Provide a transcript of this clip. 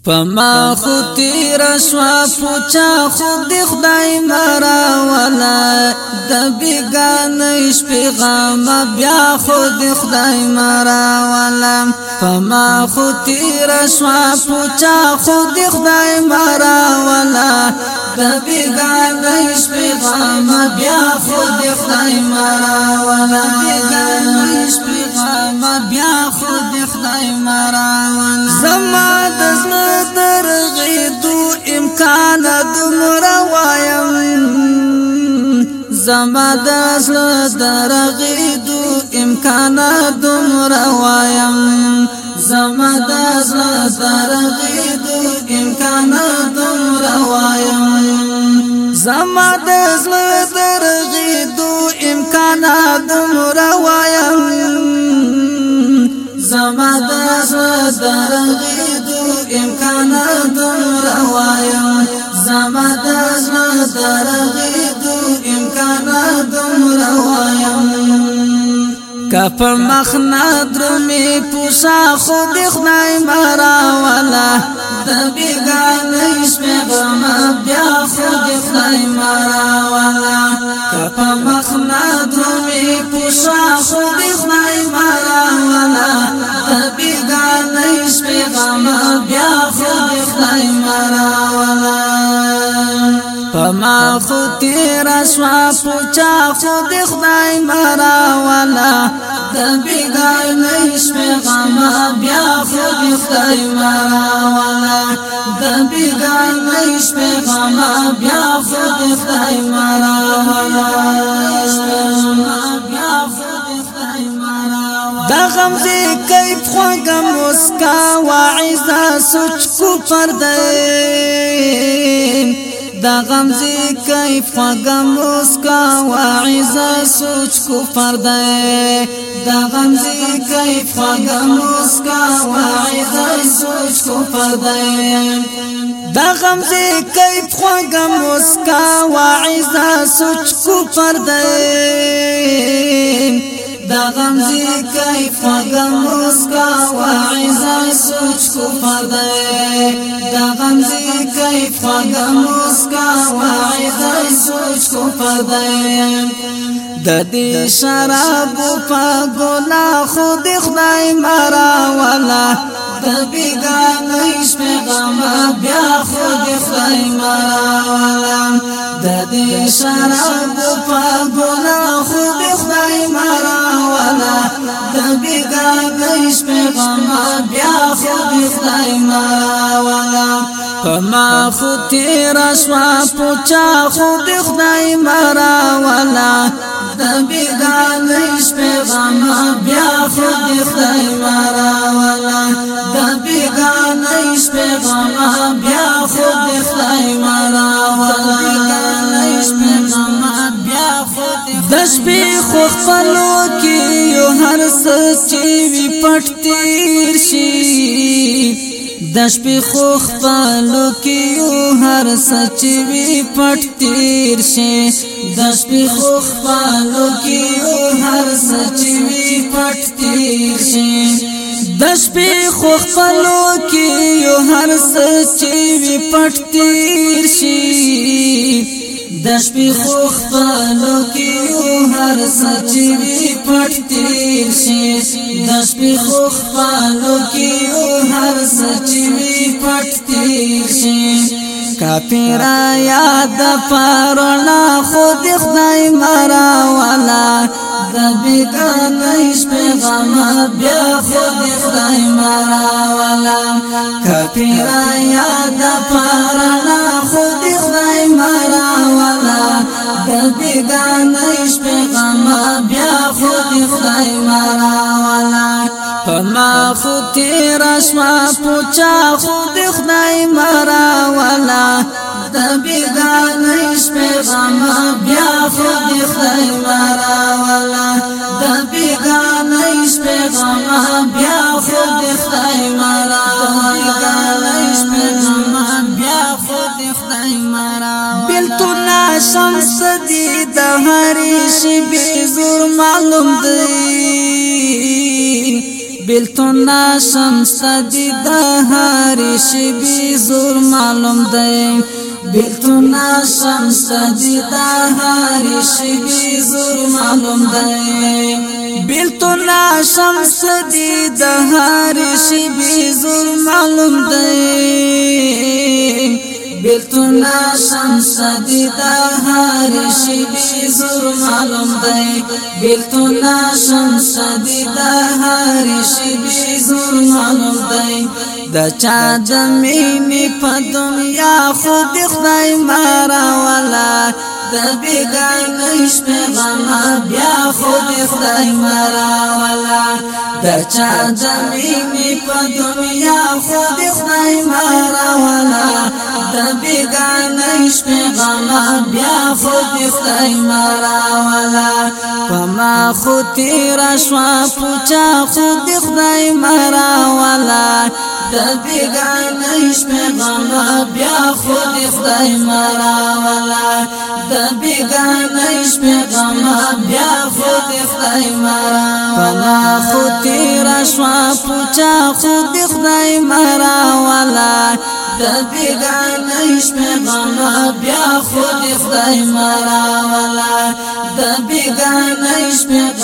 پما خو تیر شوا پوچا خود خدای مرا ولا د بیگانش پیغام بیا خود خدای مرا ولا پما خو تیر شوا پوچا خود خدای مرا ولا د بیگانش پیغام بیا خود خدای مرا ولا بیگانش پیغام بیا خود خدای مرا ولا زما د درغیدو امکان دمرا وایم زما دزل درغیدو امکان دمرا وایم زما دزل درغیدو امکان دمرا وایم زما دزل درغیدو امکان دمرا وایم زما دزل درغیدو امکان دمرا وایم زما دزل درغیدو امکان دمرا وایم کپ مخنا درمی پوشا خود خدای مرا ولا د بیگانش پیغام بیا خود خدای مرا ولا کپ مخنا درمی پوشا خود خدای مرا ولا د بیگانش پیغام بیا خود خدای مرا ولا پما خو تیر شوا پوچا خود خدای مرا ولا د بیگانش پیغام بیا خود خدای مرا ولا د بیگانش پیغام بیا خود خدای مرا ولا بیا خود خدای مرا دا غمزه کیف خوږه مسکا واعظه سوچ کو پرده دا غمزه کیف خوږه مسکا واعظه سوچ کو پرده دا غمزه کیف خوږه مسکا واعظه سوچ کو پرده دا غمزه کیف خوږه مسکا واعظه سوچ کو پرده دا غمزه کیف خوږه مسکا واعظه سوچ کو پرده دا غمزه کیف خوږه مسکا واعظه سوچ کو پرده د دې شراب په ګنا خود خدای مرا ولا د بیگانش پیغام بیا خود خدای مرا ولا د دې شراب په ګنا خود خدای مرا ولا د بیگانش پیغام بیا خود خدای مرا ولا پما خو تیر شوا پوچا خود خدای مرا ولا د بیگانش پیغام بیا خود خدای مرا ولا د بیگانش پیغام بیا خود خدای مرا ولا بیگانش پیغام بیا خود د شپې خو خپلو کې یو هر څه چې وي پټ تیر شي د شپې خو خپلو کې یو هر څه چې وي پټ تیر شي د شپې خو خپلو کې یو هر څه چې وي پټ تیر شي د شپې خو خپلو کې یو هر څه چې وي پټ تیر شي د شپې خو خپلو کې یو هر څه چې وي پټ تیر شي د شپې خو خپلو کې یو هر څه چې وي پټ تیر شي کافرا یاد پرونا خود خدای مرا ولا د بیگانش پیغام بیا خود خدای مرا ولا کافرا یاد پرونا خود خدای مرا ولا د بیگانش پیغام بیا خود خدای مرا ولا پما خو تیر شوا پوچا خود خدای مرا ولا د بیگانش پیغام بیا خود خدای مرا ولا د بیگانش پیغام بیا خود خدای مرا بیگانش پیغام بیا خود خدای مرا بلتنا شمس دی د هری شی به زور معلوم دی بیلتون شمس دی د هر شبي زور معلوم دی بیلتون شمس دی د هر شبي زور معلوم دی بیلتون شمس دی د هر شبي زور معلوم دی بیلتون شمس دی د هر شبي زور معلوم دی بیلتون شمس دی د هر شبي زور معلوم دی د چا د مینې په دنیا خود خدای مارا ولا د بیگانه پیغام بیا خود خدای مارا ولا د چا د مینې په دنیا خود خدای مارا ولا د بیگانه پیغام بیا خود خدای مارا ولا پما خو تیر شوا پوچا خود خدای مارا ولا د بیگانه پیغام بیا خود خدای مارا ولا د بیگانه پیغام بیا خود خدای مارا ولا خو تیر شوا پوچا خود خدای مارا ولا د بیگانه پیغام بیا خود خدای مارا ولا د بیگانه